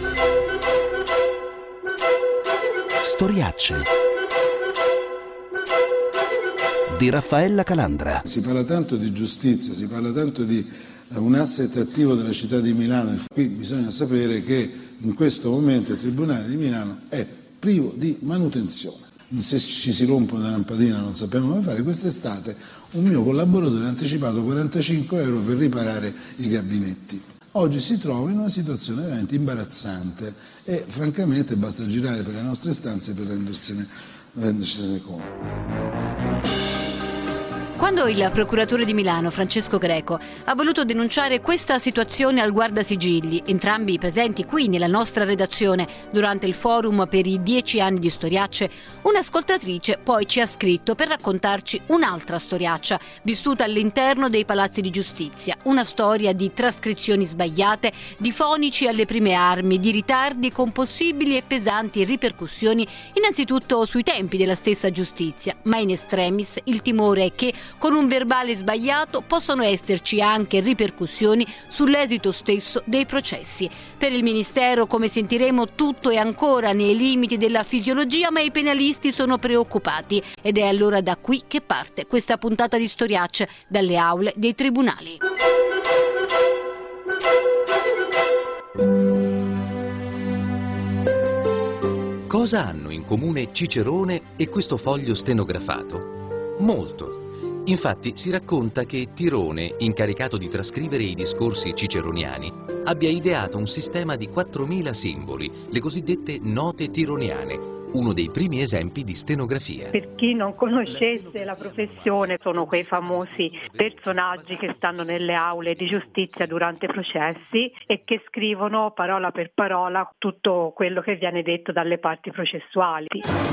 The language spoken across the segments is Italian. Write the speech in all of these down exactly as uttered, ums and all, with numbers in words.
Storiacce di Raffaella Calandra. Si parla tanto di giustizia, si parla tanto di un asset attivo della città di Milano. Qui bisogna sapere che in questo momento il Tribunale di Milano è privo di manutenzione. Se ci si rompe una lampadina non sappiamo come fare. Quest'estate un mio collaboratore ha anticipato quarantacinque euro per riparare i gabinetti. Oggi si trova in una situazione veramente imbarazzante e francamente basta girare per le nostre stanze per rendersene, rendersene conto. Quando il procuratore di Milano, Francesco Greco, ha voluto denunciare questa situazione al Guardasigilli, entrambi presenti qui nella nostra redazione durante il forum per i dieci anni di Storiacce, un'ascoltatrice poi ci ha scritto per raccontarci un'altra storiaccia vissuta all'interno dei palazzi di giustizia, una storia di trascrizioni sbagliate, di fonici alle prime armi, di ritardi con possibili e pesanti ripercussioni innanzitutto sui tempi della stessa giustizia, ma in extremis il timore è che con un verbale sbagliato possono esserci anche ripercussioni sull'esito stesso dei processi. Per il Ministero, come sentiremo, tutto è ancora nei limiti della fisiologia, ma i penalisti sono preoccupati ed è allora da qui che parte questa puntata di Storiacce dalle aule dei tribunali. Cosa hanno in comune Cicerone e questo foglio stenografato? Molto. Infatti si racconta che Tirone, incaricato di trascrivere i discorsi ciceroniani, abbia ideato un sistema di quattromila simboli, le cosiddette note tironiane, uno dei primi esempi di stenografia. Per chi non conoscesse la professione, sono quei famosi personaggi che stanno nelle aule di giustizia durante i processi e che scrivono parola per parola tutto quello che viene detto dalle parti processuali.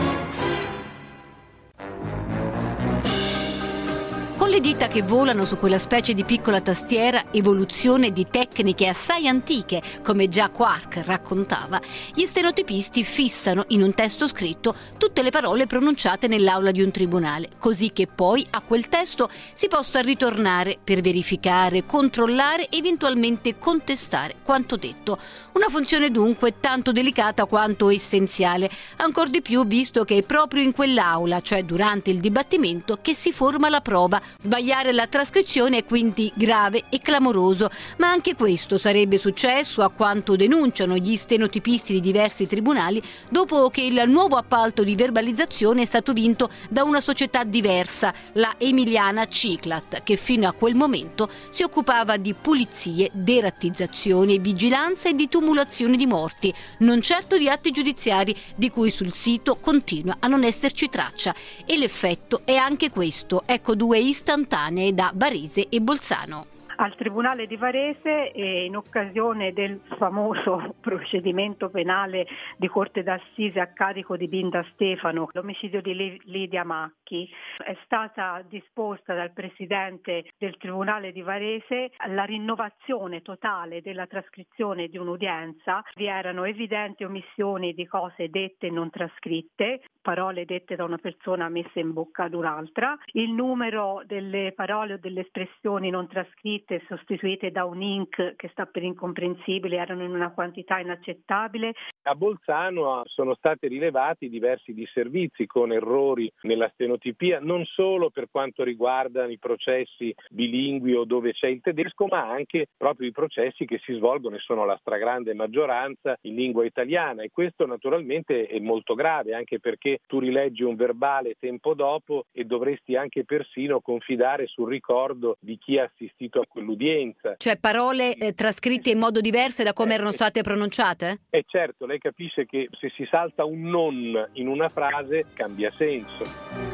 Con le dita che volano su quella specie di piccola tastiera, evoluzione di tecniche assai antiche, come già Quark raccontava, gli stenotipisti fissano in un testo scritto tutte le parole pronunciate nell'aula di un tribunale, così che poi a quel testo si possa ritornare per verificare, controllare, eventualmente contestare quanto detto. Una funzione dunque tanto delicata quanto essenziale, ancor di più visto che è proprio in quell'aula, cioè durante il dibattimento, che si forma la prova. Sbagliare la trascrizione è quindi grave e clamoroso, ma anche questo sarebbe successo, a quanto denunciano gli stenotipisti di diversi tribunali, dopo che il nuovo appalto di verbalizzazione è stato vinto da una società diversa, la Emiliana Ciclat, che fino a quel momento si occupava di pulizie, derattizzazione, vigilanza e di tumulazione di morti, non certo di atti giudiziari di cui sul sito continua a non esserci traccia. E l'effetto è anche questo, ecco due istantanee da Varese e Bolzano. Al Tribunale di Varese, eh, in occasione del famoso procedimento penale di Corte d'Assise a carico di Binda Stefano, l'omicidio di Lidia Macchi, è stata disposta dal Presidente del Tribunale di Varese la rinnovazione totale della trascrizione di un'udienza. Vi erano evidenti omissioni di cose dette e non trascritte, parole dette da una persona messe in bocca ad un'altra, il numero delle parole o delle espressioni non trascritte sostituite da un inc che sta per incomprensibile erano in una quantità inaccettabile. A Bolzano sono stati rilevati diversi disservizi con errori nella stenotipia, non solo per quanto riguarda i processi bilingui o dove c'è il tedesco, ma anche proprio i processi che si svolgono e sono la stragrande maggioranza in lingua italiana, e questo naturalmente è molto grave, anche perché tu rileggi un verbale tempo dopo e dovresti anche persino confidare sul ricordo di chi ha assistito a quell'udienza. Cioè parole eh, trascritte in modo diverso da come eh, erano state pronunciate? E certo, lei capisce che se si salta un non in una frase cambia senso.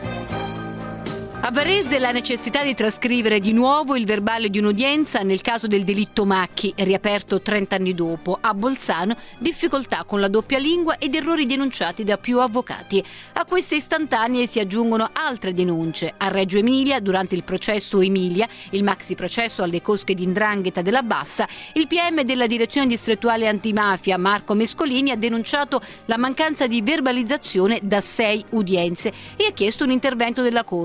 A Varese la necessità di trascrivere di nuovo il verbale di un'udienza nel caso del delitto Macchi, riaperto trent'anni dopo. A Bolzano difficoltà con la doppia lingua ed errori denunciati da più avvocati. A queste istantanee si aggiungono altre denunce. A Reggio Emilia, durante il processo Emilia, il maxi processo alle cosche di 'ndrangheta della Bassa, il P M della Direzione Distrettuale Antimafia, Marco Mescolini, ha denunciato la mancanza di verbalizzazione da sei udienze e ha chiesto un intervento della Corte perché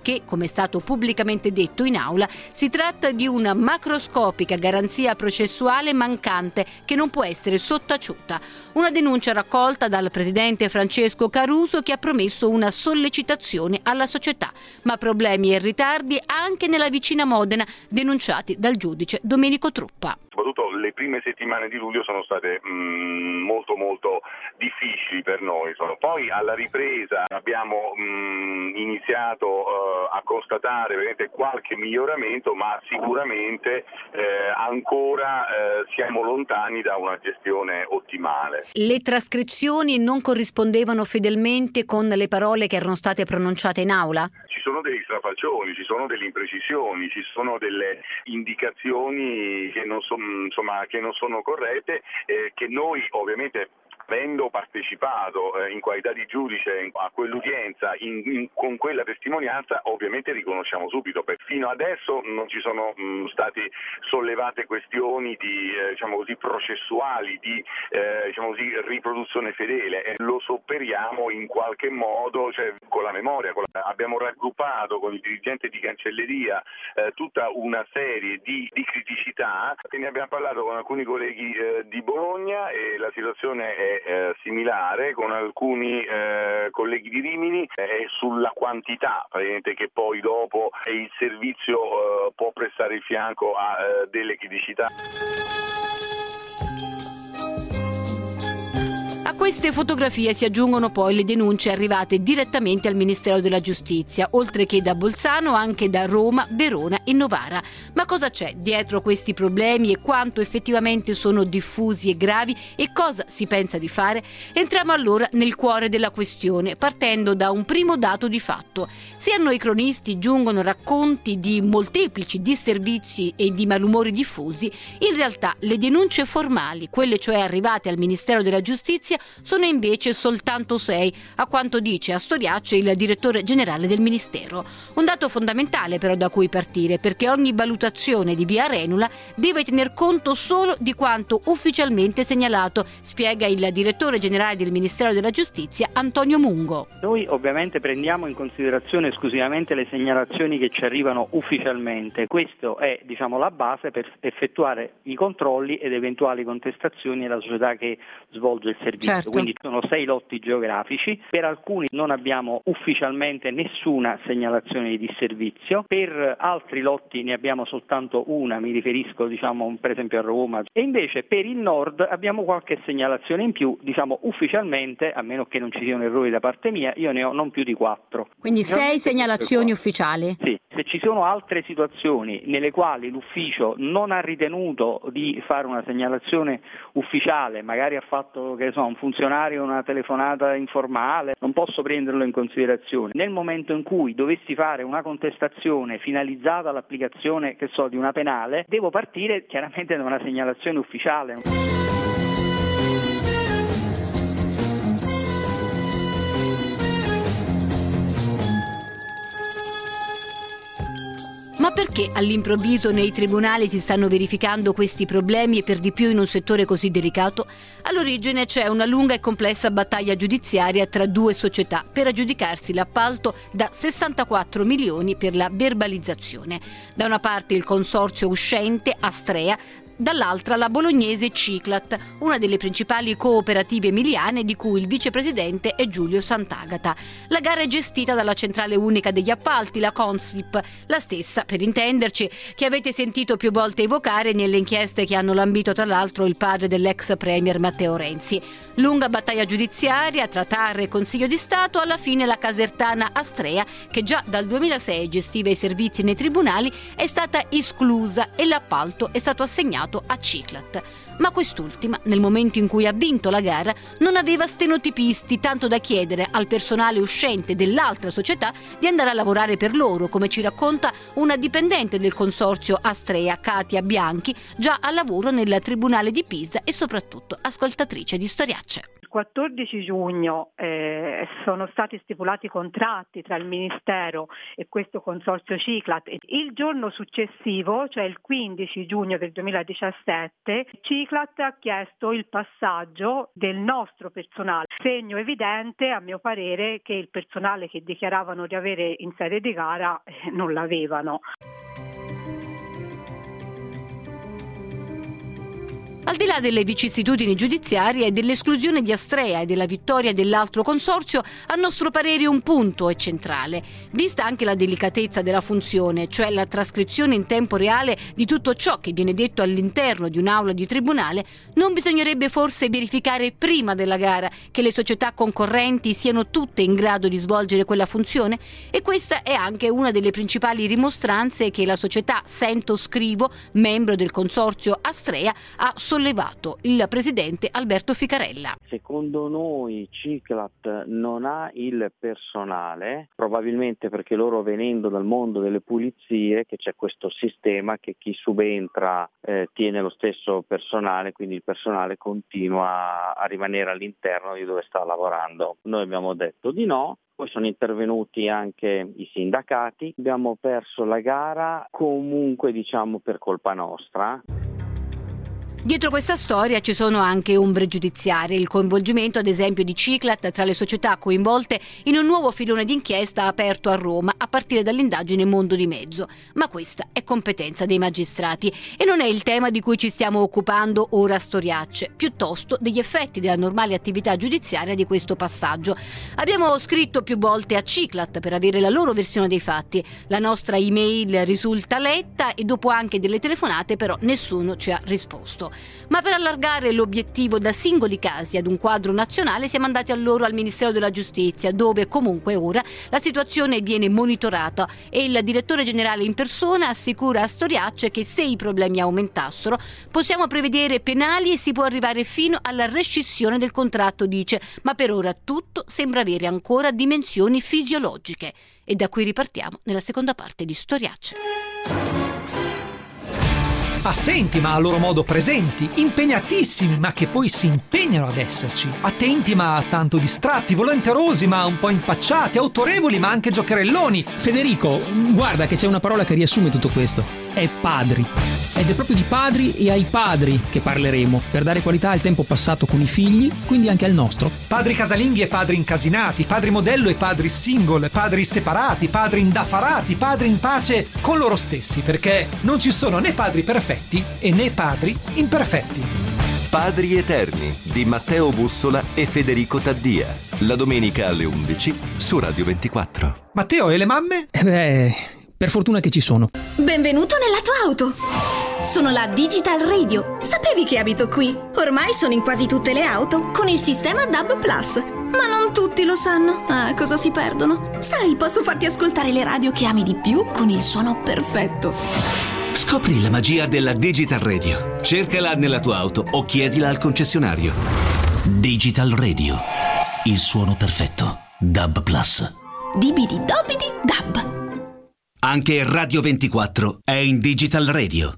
che, come è stato pubblicamente detto in aula, si tratta di una macroscopica garanzia processuale mancante che non può essere sottaciuta. Una denuncia raccolta dal presidente Francesco Caruso, che ha promesso una sollecitazione alla società, ma problemi e ritardi anche nella vicina Modena denunciati dal giudice Domenico Truppa. Soprattutto le prime settimane di luglio sono state mh, molto molto difficili per noi. Poi alla ripresa abbiamo mh, iniziato uh, a constatare veramente qualche miglioramento, ma sicuramente eh, ancora eh, siamo lontani da una gestione ottimale. Le trascrizioni non corrispondevano fedelmente con le parole che erano state pronunciate in aula? Ci sono degli strafalcioni, ci sono delle imprecisioni, ci sono delle indicazioni che non, so, insomma, che non sono corrette, eh, che noi ovviamente, avendo partecipato eh, in qualità di giudice a quell'udienza in, in, con quella testimonianza, ovviamente riconosciamo subito. Per, fino adesso non ci sono mh, stati sollevate questioni di eh, diciamo così processuali, di eh, diciamo così riproduzione fedele, e lo sopperiamo in qualche modo, cioè con la memoria. Con la, abbiamo raggruppato con il dirigente di cancelleria eh, tutta una serie di, di criticità, e ne abbiamo parlato con alcuni colleghi eh, di Bologna, e la situazione è Eh, similare con alcuni eh, colleghi di Rimini eh, sulla quantità che poi dopo il servizio eh, può prestare il fianco a eh, delle criticità. A queste fotografie si aggiungono poi le denunce arrivate direttamente al Ministero della Giustizia, oltre che da Bolzano anche da Roma, Verona e Novara. Ma cosa c'è dietro questi problemi e quanto effettivamente sono diffusi e gravi, e cosa si pensa di fare? Entriamo allora nel cuore della questione, partendo da un primo dato di fatto. Se a noi cronisti giungono racconti di molteplici disservizi e di malumori diffusi, in realtà le denunce formali, quelle cioè arrivate al Ministero della Giustizia, sono invece soltanto sei, a quanto dice a storiacce il direttore generale del Ministero. Un dato fondamentale però da cui partire, perché ogni valutazione di via Arenula deve tener conto solo di quanto ufficialmente segnalato, spiega il direttore generale del Ministero della Giustizia Antonio Mungo. Noi ovviamente prendiamo in considerazione esclusivamente le segnalazioni che ci arrivano ufficialmente. Questo è, diciamo, la base per effettuare i controlli ed eventuali contestazioni alla società che svolge il servizio. Certo. Quindi sono sei lotti geografici, per alcuni non abbiamo ufficialmente nessuna segnalazione di disservizio, per altri lotti ne abbiamo soltanto una, mi riferisco diciamo per esempio a Roma, e invece per il nord abbiamo qualche segnalazione in più, diciamo ufficialmente, a meno che non ci siano errori da parte mia, io ne ho non più di quattro. Quindi sei segnalazioni ufficiali? Sì. Se ci sono altre situazioni nelle quali l'ufficio non ha ritenuto di fare una segnalazione ufficiale, magari ha fatto, che so, un funzionario una telefonata informale, non posso prenderlo in considerazione. Nel momento in cui dovessi fare una contestazione finalizzata all'applicazione, che so, di una penale, devo partire chiaramente da una segnalazione ufficiale. Ma perché all'improvviso nei tribunali si stanno verificando questi problemi, e per di più in un settore così delicato? All'origine c'è una lunga e complessa battaglia giudiziaria tra due società per aggiudicarsi l'appalto da sessantaquattro milioni per la verbalizzazione. Da una parte il consorzio uscente Astrea, dall'altra la bolognese Ciclat, una delle principali cooperative emiliane di cui il vicepresidente è Giulio Sant'Agata. La gara è gestita dalla Centrale Unica degli Appalti, la Consip, la stessa, per intenderci, che avete sentito più volte evocare nelle inchieste che hanno lambito tra l'altro il padre dell'ex premier Matteo Renzi. Lunga battaglia giudiziaria tra T A R e Consiglio di Stato, alla fine la casertana Astrea, che già dal duemilasei gestiva i servizi nei tribunali, è stata esclusa e l'appalto è stato assegnato a Ciclat. Ma quest'ultima, nel momento in cui ha vinto la gara, non aveva stenotipisti, tanto da chiedere al personale uscente dell'altra società di andare a lavorare per loro, come ci racconta una dipendente del consorzio Astrea, Katia Bianchi, già a lavoro nel Tribunale di Pisa e soprattutto ascoltatrice di Storiacce. quattordici giugno eh, sono stati stipulati contratti tra il Ministero e questo consorzio Ciclat. Il giorno successivo, cioè il quindici giugno del duemiladiciassette, Ciclat ha chiesto il passaggio del nostro personale, segno evidente a mio parere che il personale che dichiaravano di avere in sede di gara eh, non l'avevano. Al di là delle vicissitudini giudiziarie e dell'esclusione di Astrea e della vittoria dell'altro consorzio, a nostro parere un punto è centrale, vista anche la delicatezza della funzione, cioè la trascrizione in tempo reale di tutto ciò che viene detto all'interno di un'aula di tribunale. Non bisognerebbe forse verificare prima della gara che le società concorrenti siano tutte in grado di svolgere quella funzione? E questa è anche una delle principali rimostranze che la società Sento Scrivo, membro del consorzio Astrea, ha sollevato il presidente Alberto Ficarella. Secondo noi Ciclat non ha il personale, probabilmente perché loro, venendo dal mondo delle pulizie, che c'è questo sistema che chi subentra eh, tiene lo stesso personale, quindi il personale continua a rimanere all'interno di dove sta lavorando. Noi abbiamo detto di no. Poi sono intervenuti anche i sindacati, abbiamo perso la gara comunque diciamo per colpa nostra. Dietro questa storia ci sono anche ombre giudiziarie, il coinvolgimento ad esempio di Ciclat tra le società coinvolte in un nuovo filone d'inchiesta aperto a Roma a partire dall'indagine Mondo di Mezzo. Ma questa è competenza dei magistrati e non è il tema di cui ci stiamo occupando ora a Storiacce, piuttosto degli effetti della normale attività giudiziaria di questo passaggio. Abbiamo scritto più volte a Ciclat per avere la loro versione dei fatti. La nostra email risulta letta e dopo anche delle telefonate però nessuno ci ha risposto. Ma per allargare l'obiettivo da singoli casi ad un quadro nazionale siamo andati allora al Ministero della Giustizia, dove comunque ora la situazione viene monitorata e il direttore generale in persona assicura a Storiacce che se i problemi aumentassero possiamo prevedere penali e si può arrivare fino alla rescissione del contratto, dice, ma per ora tutto sembra avere ancora dimensioni fisiologiche. E da qui ripartiamo nella seconda parte di Storiacce. Assenti ma a loro modo presenti, impegnatissimi ma che poi si impegnano ad esserci, attenti ma tanto distratti, volenterosi ma un po' impacciati, autorevoli ma anche giocherelloni. Federico, guarda che c'è una parola che riassume tutto questo: è padri. Ed è proprio di padri e ai padri che parleremo, per dare qualità al tempo passato con i figli, quindi anche al nostro. Padri casalinghi e padri incasinati, padri modello e padri single, padri separati, padri indaffarati, padri in pace con loro stessi, perché non ci sono né padri perfetti e né padri imperfetti. Padri Eterni di Matteo Bussola e Federico Taddia, la domenica alle undici su Radio ventiquattro. Matteo, e le mamme? Eh beh, per fortuna che ci sono. Benvenuto nella tua auto! Sono la Digital Radio. Sapevi che abito qui? Ormai sono in quasi tutte le auto con il sistema D A B Plus. Ma non tutti lo sanno. Ah, cosa si perdono? Sai, posso farti ascoltare le radio che ami di più con il suono perfetto. Scopri la magia della Digital Radio. Cercala nella tua auto o chiedila al concessionario. Digital Radio. Il suono perfetto. D A B Plus. Dibidi dobidi D A B. Anche Radio ventiquattro è in Digital Radio.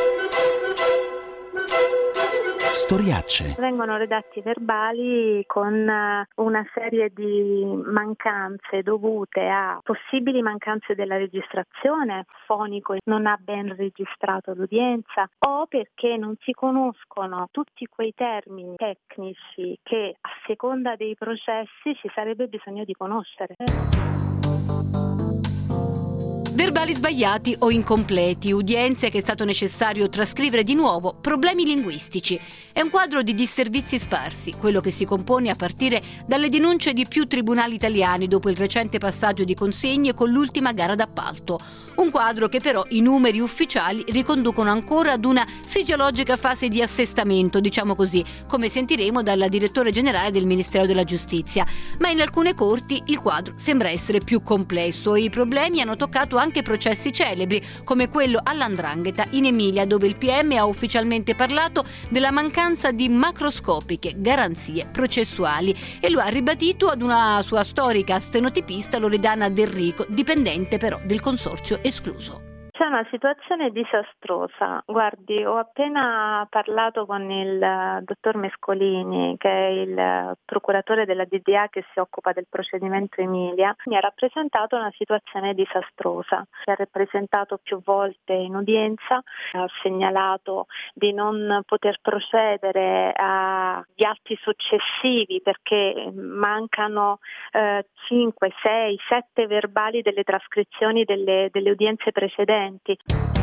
Storiacce. Vengono redatti verbali con una serie di mancanze dovute a possibili mancanze della registrazione, fonico non ha ben registrato l'udienza, o perché non si conoscono tutti quei termini tecnici che a seconda dei processi ci sarebbe bisogno di conoscere. Verbali sbagliati o incompleti, udienze che è stato necessario trascrivere di nuovo, problemi linguistici. È un quadro di disservizi sparsi, quello che si compone a partire dalle denunce di più tribunali italiani dopo il recente passaggio di consegne con l'ultima gara d'appalto. Un quadro che però i numeri ufficiali riconducono ancora ad una fisiologica fase di assestamento, diciamo così, come sentiremo dal direttore generale del Ministero della Giustizia. Ma in alcune corti il quadro sembra essere più complesso e i problemi hanno toccato anche processi celebri, come quello all'Andrangheta in Emilia, dove il P M ha ufficialmente parlato della mancanza di macroscopiche garanzie processuali e lo ha ribadito ad una sua storica stenotipista Loredana Del Rico, dipendente però del consorzio escluso. C'è C'è una situazione disastrosa. Guardi, ho appena parlato con il dottor Mescolini, che è il procuratore della D D A che si occupa del procedimento Emilia. Mi ha rappresentato una situazione disastrosa. Si è rappresentato più volte in udienza, ha segnalato di non poter procedere agli atti successivi perché mancano eh, cinque, sei, sette verbali delle trascrizioni delle, delle udienze precedenti.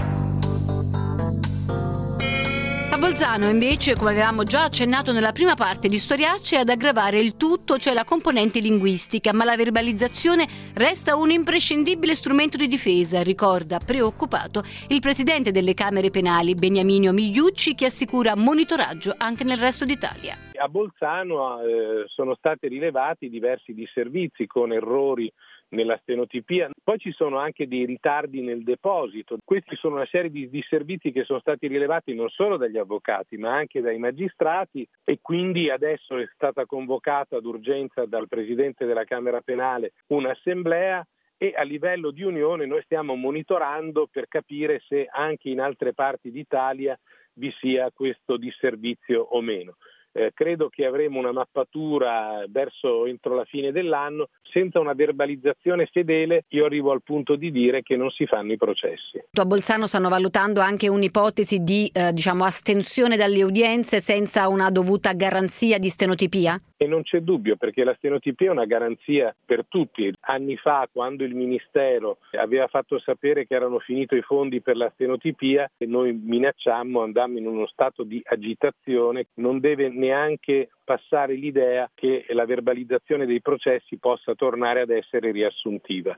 A Bolzano invece, come avevamo già accennato nella prima parte di Storiacce, ad aggravare il tutto c'è la componente linguistica, ma la verbalizzazione resta un imprescindibile strumento di difesa, ricorda preoccupato il presidente delle Camere Penali Beniamino Migliucci, che assicura monitoraggio anche nel resto d'Italia. A Bolzano eh, sono stati rilevati diversi disservizi con errori nella stenotipia, poi ci sono anche dei ritardi nel deposito. Questi sono una serie di disservizi che sono stati rilevati non solo dagli avvocati ma anche dai magistrati, e quindi adesso è stata convocata d'urgenza dal Presidente della Camera Penale un'assemblea, e a livello di Unione noi stiamo monitorando per capire se anche in altre parti d'Italia vi sia questo disservizio o meno. Eh, credo che avremo una mappatura verso entro la fine dell'anno. Senza una verbalizzazione fedele io arrivo al punto di dire che non si fanno i processi. A Bolzano stanno valutando anche un'ipotesi di eh, diciamo astensione dalle udienze senza una dovuta garanzia di stenotipia? E non c'è dubbio, perché la stenotipia è una garanzia per tutti. Anni fa, quando il Ministero aveva fatto sapere che erano finiti i fondi per la stenotipia, noi minacciammo, andammo in uno stato di agitazione. Non deve neanche passare l'idea che la verbalizzazione dei processi possa tornare ad essere riassuntiva.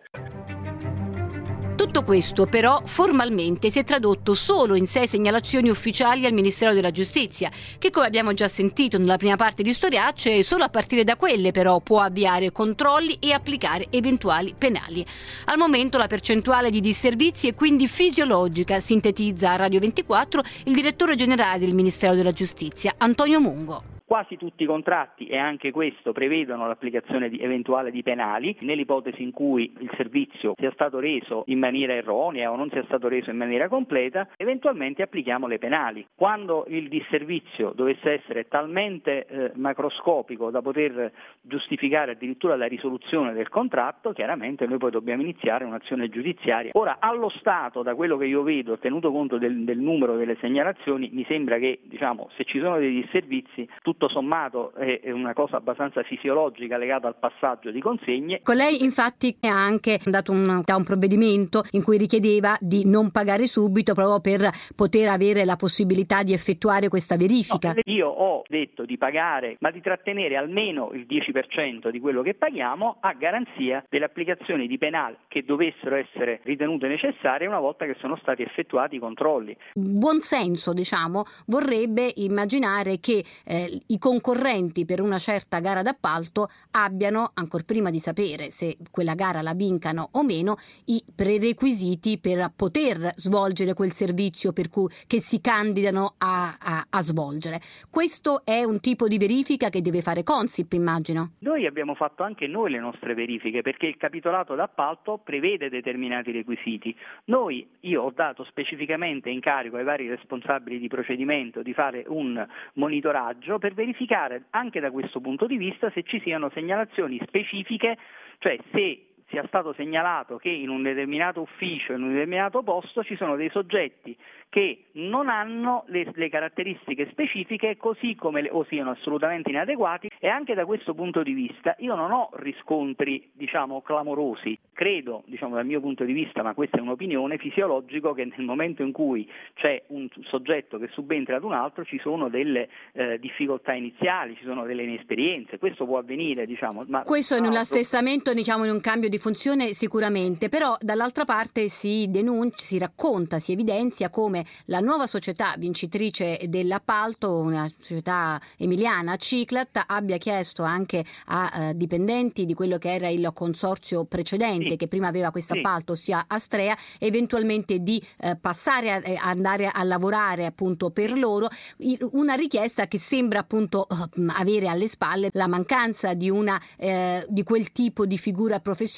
Tutto questo però formalmente si è tradotto solo in sei segnalazioni ufficiali al Ministero della Giustizia, che, come abbiamo già sentito nella prima parte di Storiacce, solo a partire da quelle però può avviare controlli e applicare eventuali penali. Al momento la percentuale di disservizi è quindi fisiologica, sintetizza a Radio ventiquattro il direttore generale del Ministero della Giustizia, Antonio Mungo. Quasi tutti i contratti, e anche questo, prevedono l'applicazione di eventuale di penali. Nell'ipotesi in cui il servizio sia stato reso in maniera erronea o non sia stato reso in maniera completa, eventualmente applichiamo le penali. Quando il disservizio dovesse essere talmente eh, macroscopico da poter giustificare addirittura la risoluzione del contratto, chiaramente noi poi dobbiamo iniziare un'azione giudiziaria. Ora, allo Stato, da quello che io vedo, tenuto conto del, del numero delle segnalazioni, mi sembra che, diciamo, se ci sono dei disservizi, tutto sommato è una cosa abbastanza fisiologica legata al passaggio di consegne. Con lei infatti ha anche dato un, un provvedimento in cui richiedeva di non pagare subito proprio per poter avere la possibilità di effettuare questa verifica. No, io ho detto di pagare, ma di trattenere almeno il dieci per cento di quello che paghiamo a garanzia delle applicazioni di penali che dovessero essere ritenute necessarie una volta che sono stati effettuati i controlli. Buon senso, diciamo, vorrebbe immaginare che eh, i concorrenti per una certa gara d'appalto abbiano, ancor prima di sapere se quella gara la vincano o meno, i prerequisiti per poter svolgere quel servizio per cui che si candidano a, a, a svolgere. Questo è un tipo di verifica che deve fare Consip, immagino. Noi abbiamo fatto anche noi le nostre verifiche, perché il capitolato d'appalto prevede determinati requisiti. Noi, io ho dato specificamente incarico ai vari responsabili di procedimento di fare un monitoraggio per verificare anche da questo punto di vista se ci siano segnalazioni specifiche, cioè se sia stato segnalato che in un determinato ufficio, in un determinato posto ci sono dei soggetti che non hanno le, le caratteristiche specifiche, così come le, o siano assolutamente inadeguati, e anche da questo punto di vista io non ho riscontri, diciamo, clamorosi. Credo, diciamo dal mio punto di vista, ma questa è un'opinione, fisiologico che nel momento in cui c'è un soggetto che subentra ad un altro ci sono delle eh, difficoltà iniziali, ci sono delle inesperienze. Questo può avvenire, diciamo. Ma questo in un assestamento, diciamo, in un cambio di funzione sicuramente, però dall'altra parte si denuncia, si racconta, si evidenzia come la nuova società vincitrice dell'appalto, una società emiliana, Ciclat, abbia chiesto anche a uh, dipendenti di quello che era il consorzio precedente, sì, che prima aveva questo appalto, sì, ossia Astrea, eventualmente di uh, passare a, a andare a lavorare appunto per loro, una richiesta che sembra appunto uh, avere alle spalle la mancanza di una uh, di quel tipo di figura professionale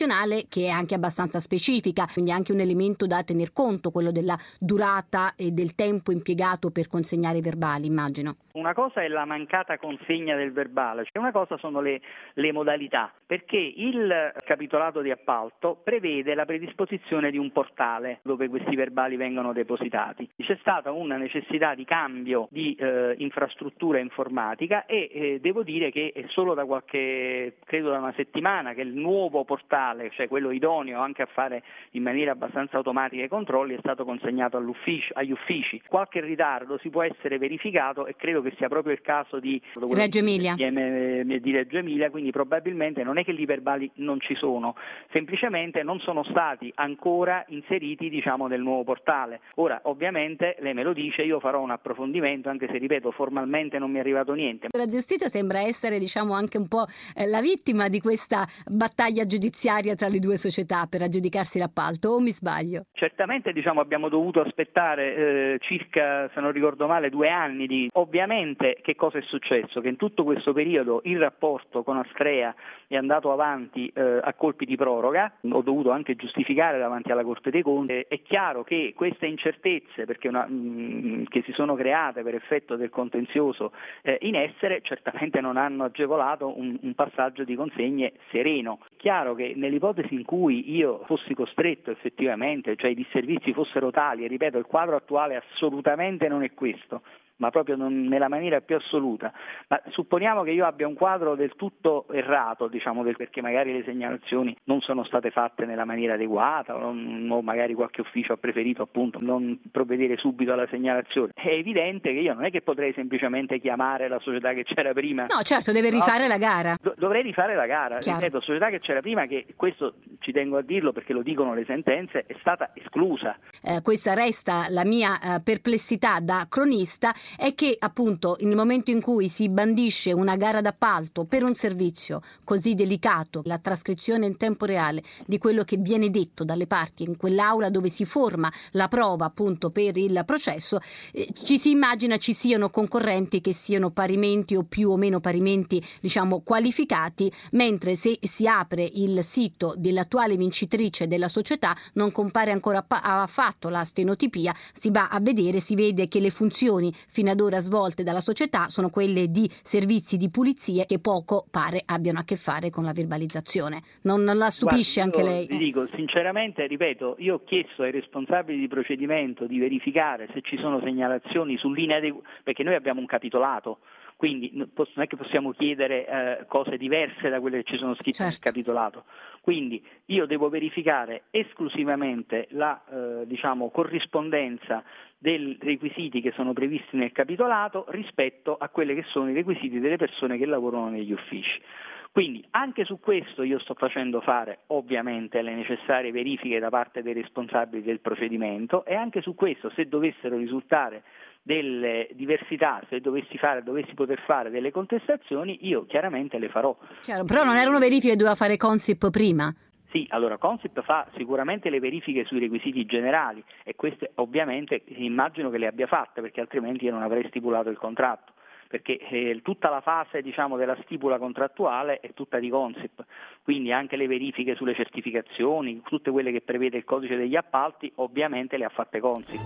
professionale che è anche abbastanza specifica, quindi anche un elemento da tener conto, quello della durata e del tempo impiegato per consegnare i verbali, immagino. Una cosa è la mancata consegna del verbale, cioè una cosa sono le, le modalità, perché il capitolato di appalto prevede la predisposizione di un portale dove questi verbali vengono depositati. C'è stata una necessità di cambio di eh, infrastruttura informatica e eh, devo dire che è solo da qualche, credo da una settimana, che il nuovo portale, cioè quello idoneo anche a fare in maniera abbastanza automatica i controlli, è stato consegnato all'ufficio, agli uffici. Qualche ritardo si può essere verificato e credo che sia proprio il caso di Reggio Emilia. di Reggio Emilia, quindi probabilmente non è che i verbali non ci sono, semplicemente non sono stati ancora inseriti, diciamo, nel nuovo portale. Ora, ovviamente, lei me lo dice, io farò un approfondimento, anche se, ripeto, formalmente non mi è arrivato niente. La giustizia sembra essere, diciamo, anche un po' eh, la vittima di questa battaglia giudiziaria tra le due società per aggiudicarsi l'appalto, o mi sbaglio? Certamente, diciamo, abbiamo dovuto aspettare eh, circa, se non ricordo male, due anni di... Ovviamente, che cosa è successo? Che in tutto questo periodo il rapporto con Astrea è andato avanti eh, a colpi di proroga, ho dovuto anche giustificare davanti alla Corte dei Conti. È chiaro che queste incertezze, perché una, mh, che si sono create per effetto del contenzioso eh, in essere, certamente non hanno agevolato un, un passaggio di consegne sereno. Chiaro che nell'ipotesi in cui io fossi costretto effettivamente, cioè i disservizi fossero tali, e ripeto, il quadro attuale assolutamente non è questo, ma proprio non nella maniera più assoluta, ma supponiamo che io abbia un quadro del tutto errato, diciamo, del perché magari le segnalazioni non sono state fatte nella maniera adeguata o, non, o magari qualche ufficio ha preferito appunto non provvedere subito alla segnalazione. È evidente che io non è che potrei semplicemente chiamare la società che c'era prima. No, certo, deve rifare no? la gara. Do- dovrei rifare la gara. Chiaro. Ripeto, la società che c'era prima, che questo ci tengo a dirlo perché lo dicono le sentenze, è stata esclusa. Eh, questa resta la mia eh, perplessità da cronista, è che appunto nel momento in cui si bandisce una gara d'appalto per un servizio così delicato, la trascrizione in tempo reale di quello che viene detto dalle parti in quell'aula dove si forma la prova appunto per il processo, eh, ci si immagina ci siano concorrenti che siano parimenti o più o meno parimenti, diciamo, qualificati, mentre se si apre il sito dell'attuale vincitrice della società non compare ancora affatto la stenotipia, si va a vedere, si vede che le funzioni fino ad ora svolte dalla società sono quelle di servizi di pulizie che poco pare abbiano a che fare con la verbalizzazione. Non, non la stupisce Guarda, anche lei? Ti dico sinceramente, ripeto, io ho chiesto ai responsabili di procedimento di verificare se ci sono segnalazioni sull'inadeguatezza, perché noi abbiamo un capitolato, quindi non è che possiamo chiedere eh, cose diverse da quelle che ci sono scritte certo. nel capitolato. Quindi io devo verificare esclusivamente la eh, diciamo corrispondenza dei requisiti che sono previsti nel capitolato rispetto a quelli che sono i requisiti delle persone che lavorano negli uffici. Quindi anche su questo io sto facendo fare ovviamente le necessarie verifiche da parte dei responsabili del procedimento, e anche su questo, se dovessero risultare delle diversità, se dovessi fare, dovessi poter fare delle contestazioni, io chiaramente le farò. Chiaro, però non erano verifiche che doveva fare Consip prima? Sì, allora Consip fa sicuramente le verifiche sui requisiti generali e queste ovviamente immagino che le abbia fatte, perché altrimenti io non avrei stipulato il contratto, perché eh, tutta la fase diciamo della stipula contrattuale è tutta di Consip, quindi anche le verifiche sulle certificazioni, tutte quelle che prevede il codice degli appalti ovviamente le ha fatte Consip.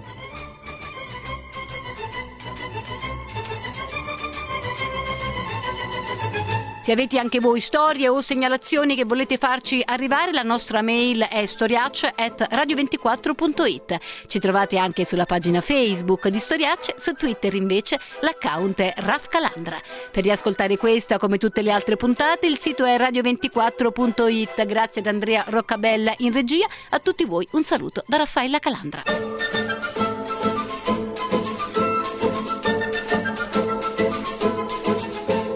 Se avete anche voi storie o segnalazioni che volete farci arrivare, la nostra mail è storiacce at radio ventiquattro punto it. Ci trovate anche sulla pagina Facebook di Storiacce, su Twitter invece l'account è Raf Calandra. Per riascoltare questa come tutte le altre puntate il sito è radio ventiquattro punto it. Grazie ad Andrea Roccabella in regia, a tutti voi un saluto da Raffaella Calandra.